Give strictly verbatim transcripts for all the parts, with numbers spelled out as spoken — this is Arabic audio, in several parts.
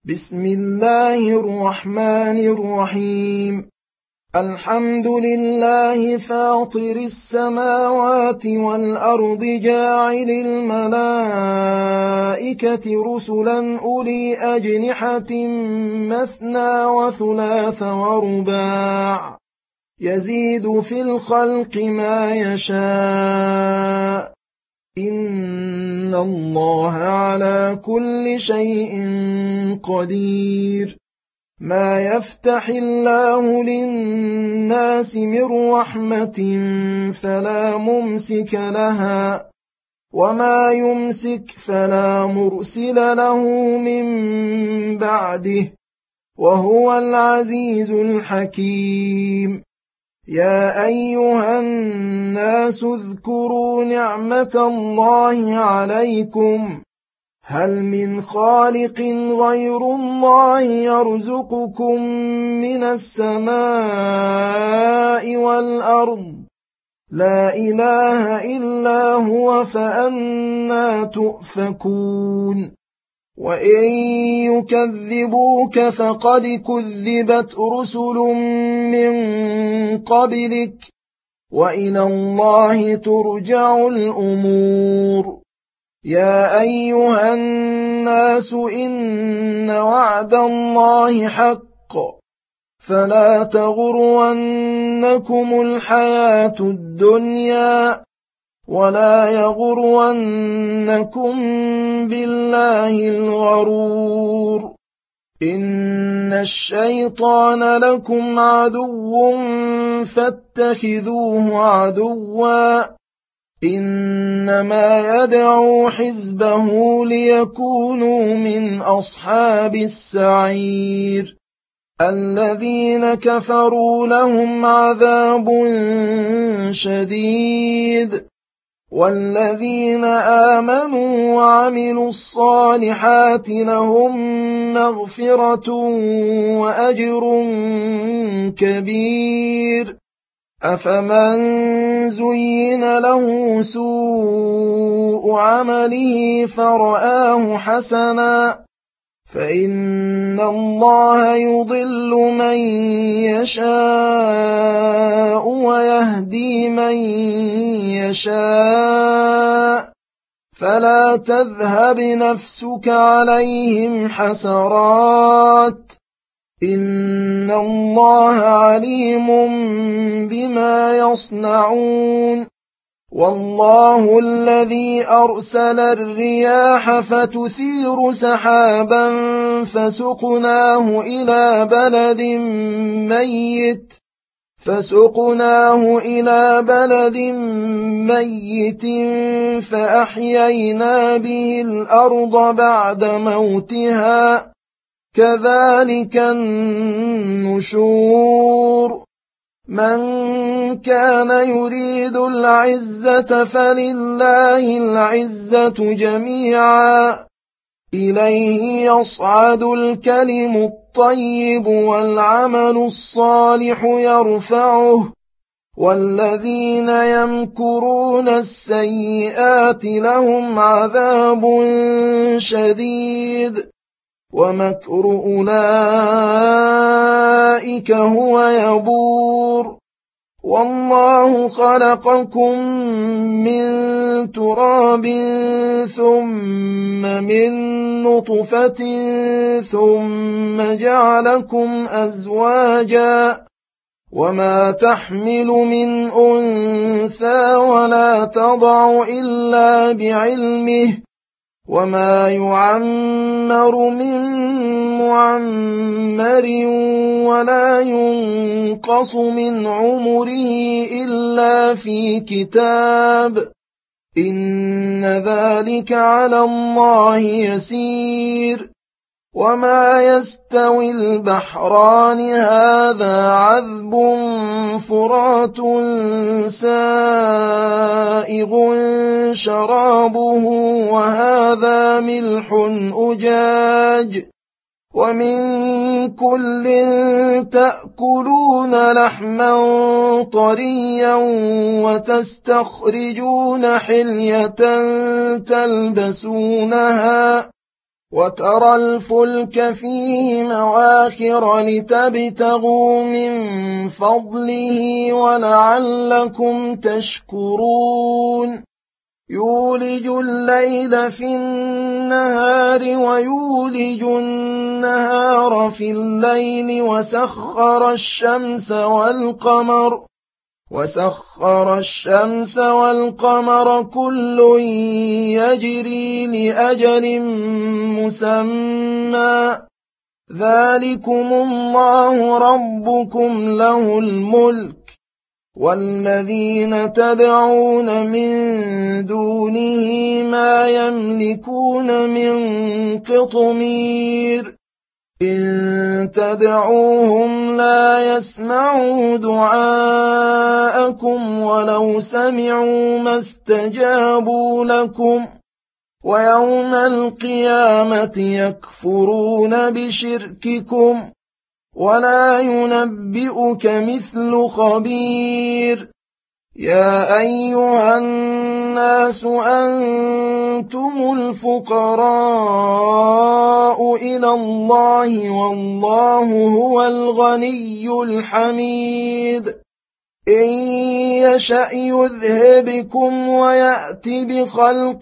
بسم الله الرحمن الرحيم. الحمد لله فاطر السماوات والأرض جاعل الملائكة رسلا أولي أجنحة مثنى وثلاث ورباع يزيد في الخلق ما يشاء إن الله على كل شيء قدير. ما يفتح الله للناس من رحمة فلا ممسك لها وما يمسك فلا مرسل له من بعده وهو العزيز الحكيم. يا أيها الناس اذكروا نعمة الله عليكم هل من خالق غير الله يرزقكم من السماء والأرض لا إله إلا هو فأنى تؤفكون. وإن يكذبوك فقد كذبت رسل من قبلك وإلى الله ترجع الأمور. يا أيها الناس إن وعد الله حق فلا تغرنكم الحياة الدنيا ولا يغرنكم بالله الغرور. إن الشيطان لكم عدو فاتخذوه عدوا إنما يدعو حزبه ليكونوا من أصحاب السعير. الذين كفروا لهم عذاب شديد والذين آمنوا وعملوا الصالحات لهم مغفرة وأجر كبير. أفمن زين له سوء عمله فرآه حسنا فإن الله يضل من يشاء ويهدي من يشاء فلا تذهب نفسك عليهم حسرات إن الله عليم بما يصنعون. والله الذي أرسل الرياح فتثير سحابا فسقناه إلى بلد ميت فسقناه إلى بلد ميت فأحيينا به الأرض بعد موتها كذلك النشور. من كان يريد العزة فلله العزة جميعا إليه يصعد الكلم الطيب والعمل الصالح يرفعه والذين يمكرون السيئات لهم عذاب شديد ومكر أولئك هو يبور. والله خلقكم من تراب ثم من نطفة ثم جعلكم أزواجا وما تحمل من أنثى ولا تضع إلا بعلمه وما يعمر من معمر ولا ينقص من عمره إلا في كتاب إن ذلك على الله يسير. وما يستوي البحران هذا عذب فرات سائغ شرابه وهذا ملح أجاج ومن كل تأكلون لحما طريا وتستخرجون حلية تلبسونها وترى الفلك فيه مواخر لتبتغوا من فضله ولعلكم تشكرون يولج الليل في النهار ويولج النهار في الليل وسخر الشمس والقمر وسخر الشمس والقمر كل يجري لأجل مسمى ذلكم الله ربكم له الملك والذين تدعون من دونه ما يملكون من قطمير إن تدعوهم لا يسمعوا دعاءكم ولو سمعوا ما استجابوا لكم ويوم القيامة يكفرون بشرككم ولا ينبئك مثل خبير يا أيها الناس أنتم الفقراء إلى الله والله هو الغني الحميد إن يشأ يذهبكم ويأت بخلق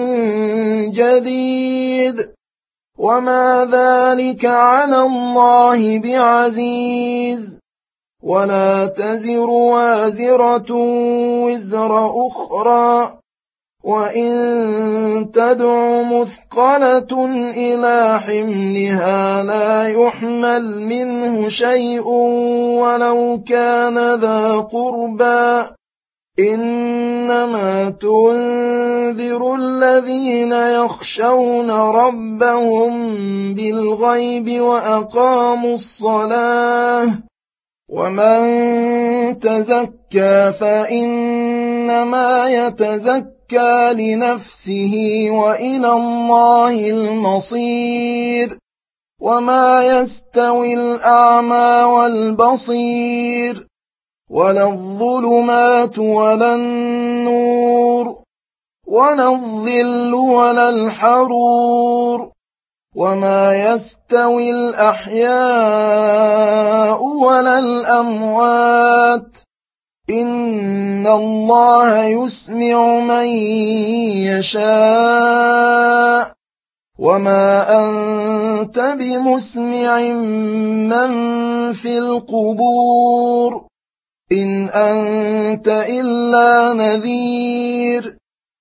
جديد وما ذلك على الله بعزيز ولا تزر وازرة وزر أخرى وإن تدع مثقلة إلى حملها لا يحمل منه شيء ولو كان ذا قربى إنما تنذر الذين يخشون ربهم بالغيب وأقاموا الصلاة ومن تزكى فإنما يتزكى لنفسه وإلى الله المصير وما يستوي الأعمى والبصير ولا الظلمات ولا النور ولا الظل ولا الحرور وما يستوي الأحياء ولا الأموات إن الله يسمع من يشاء وما أنت بمسمع من في القبور إن أنت إلا نذير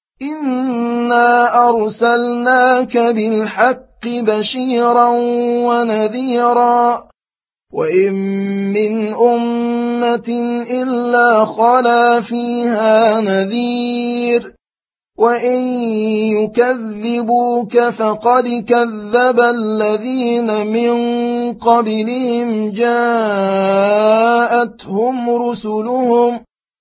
إنا أرسلناك بالحق بشيرا ونذيرا وإن من أمة إلا خلا فيها نذير وإن يكذبوك فقد كذب الذين من قبلهم جاءتهم رسلهم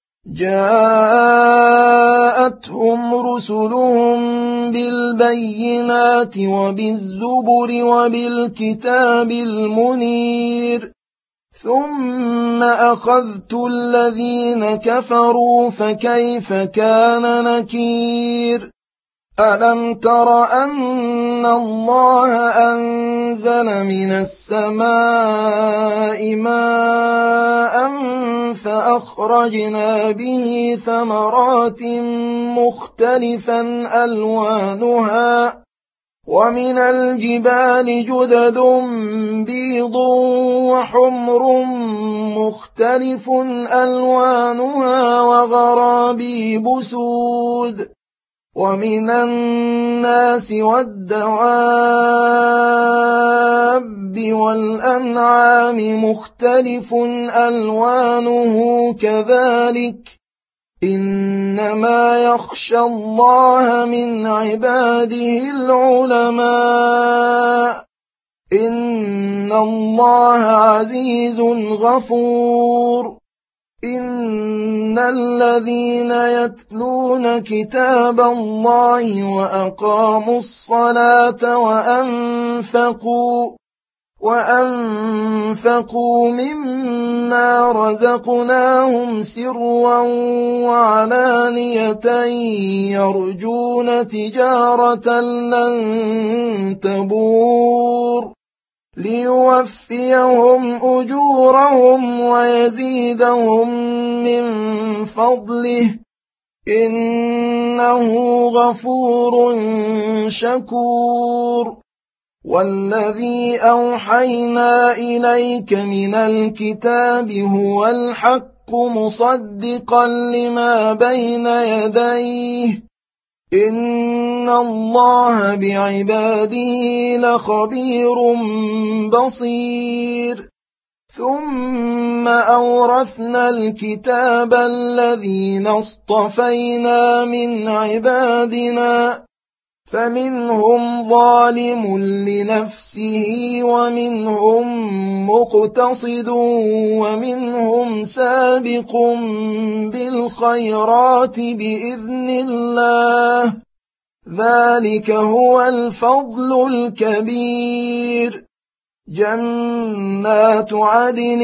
جاءتهم رسلهم بالبينات وبالزبر وبالكتاب المنير ثم أخذت الذين كفروا فكيف كان نكير ألم تر أن الله أنزل من السماء ماء فأخرجنا به ثمرات مختلفا ألوانها ومن الجبال جدد بيض وحمر مختلف ألوانها وغرابيب سود ومن الناس والدواب والأنعام مختلف ألوانه كذلك إنما يخشى الله من عباده العلماء إن الله عزيز غفور إن الذين يتلون كتاب الله وأقاموا الصلاة وأنفقوا وأنفقوا مما رزقناهم سرا وعلانية يرجون تجارة لن تبور ليوفيهم أجورهم ويزيدهم من فضله إنه غفور شكور والذي أوحينا إليك من الكتاب هو الحق مصدقا لما بين يديه إن الله بعباده لخبير بصير ثم أورثنا الكتاب الذين اصطفينا من عبادنا فمنهم ظالم لنفسه ومنهم مقتصد ومنهم سابق بالخيرات بإذن الله ذلك هو الفضل الكبير جنات عدن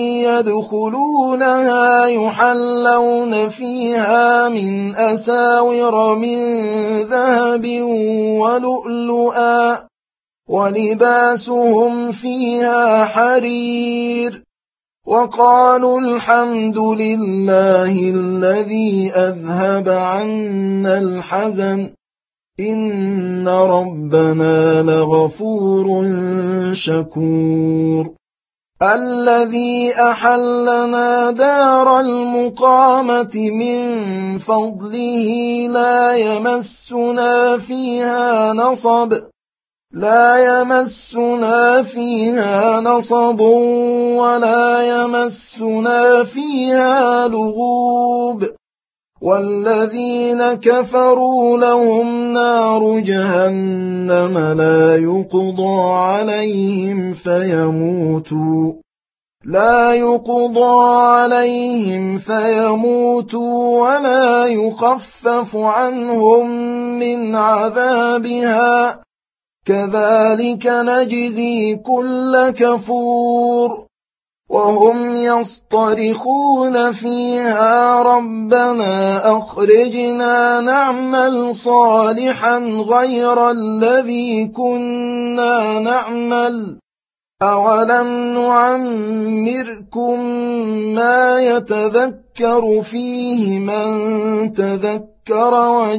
يدخلونها يحلون فيها من أساور من ذهب ولؤلؤا ولباسهم فيها حرير وقالوا الحمد لله الذي أذهب عنا الحزن إن ربنا لغفور شكور الذي أحلنا دار المقامة من فضله لا يمسنا فيها نصب لا يمسنا فيها نصب ولا يمسنا فيها لغوب والذين كفروا لهم نار جهنم لا يقضى عليهم فيموتوا لا يقضى عليهم فيموتوا ولا يخفف عنهم من عذابها كذلك نجزي كل كفور وهم يصطرخون فيها ربنا أخرجنا نعمل صالحا غير الذي كنا نعمل أولم نعمركم ما يتذكر فيه من تذكر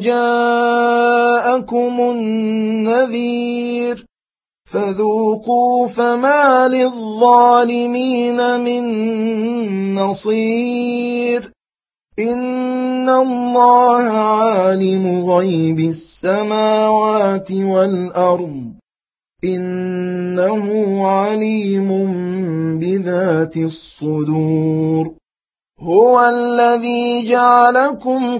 وجاءكم النذير فذوقوا فما للظالمين من نصير إن الله عالم غيب السماوات والأرض إنه عليم بذات الصدور هو الذي جعلكم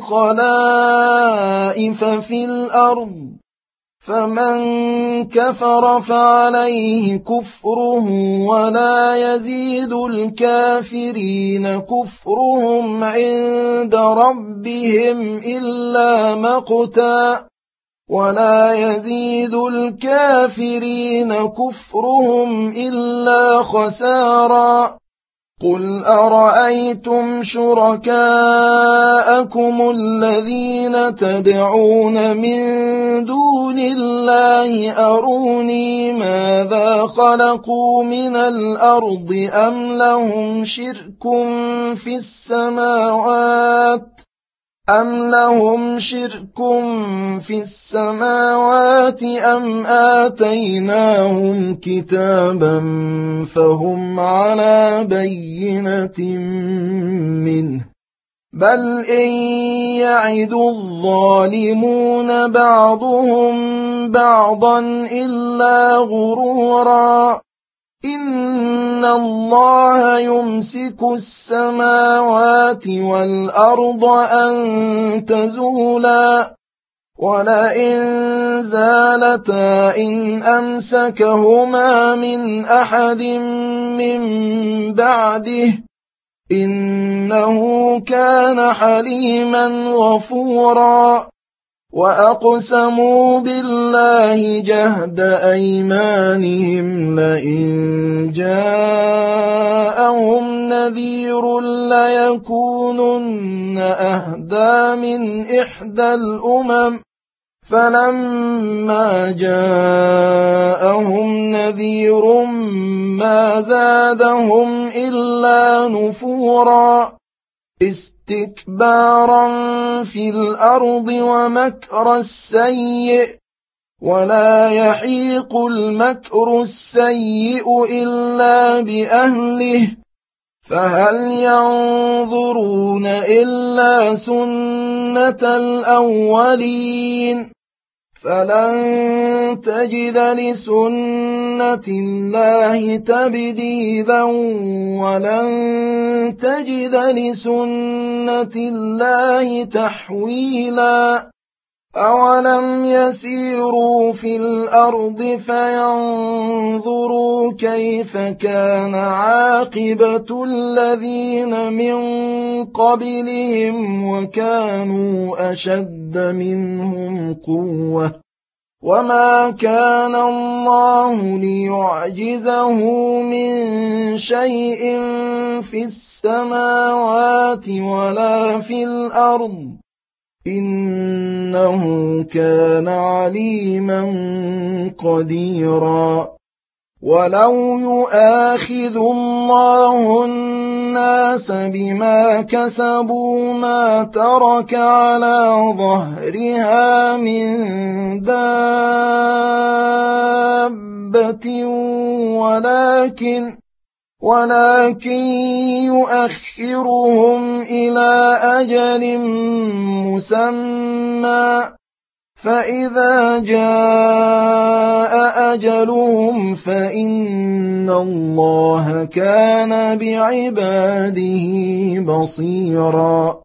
خلائف في الأرض فمن كفر فعليه كفره ولا يزيد الكافرين كفرهم عند ربهم إلا مقتا ولا يزيد الكافرين كفرهم إلا خسارا قل أرأيتم شركاءكم الذين تدعون من دون الله أروني ماذا خلقوا من الأرض أم لهم شرك في السماوات أم لهم شرك في السماوات أم آتيناهم كتابا فهم على بينة منه بل إن يعد الظالمون بعضهم بعضا إلا غرورا إن الله يمسك السماوات والأرض أن تزولا ولئن زالتا إن أمسكهما من أحد من بعده إنه كان حليما غفورا وأقسموا بالله جهد أيمانهم لئن جاءهم نذير ليكونن أهدى من إحدى الأمم فلما جاءهم نذير ما زادهم إلا نفورا استكبارا في الأرض ومكر السيء ولا يحيق المكر السيء إلا بأهله فهل ينظرون إلا سنة الأولين فلن تجد لسنة الله تبديلا ولن تجد لسنة الله تحويلا أولم يسيروا في الأرض فينظروا كيف كان عاقبة الذين من قبلهم وكانوا أشد منهم قوة وما كان الله ليعجزه من شيء في السماوات ولا في الأرض إنه كان عليما قديرا ولو يؤاخذ الله الناس بما كسبوا ما ترك على ظهرها من دابة ولكن ولكن يؤخرهم إلى أجل مسمى فإذا جاء أجلهم فإن الله كان بعباده بصيرا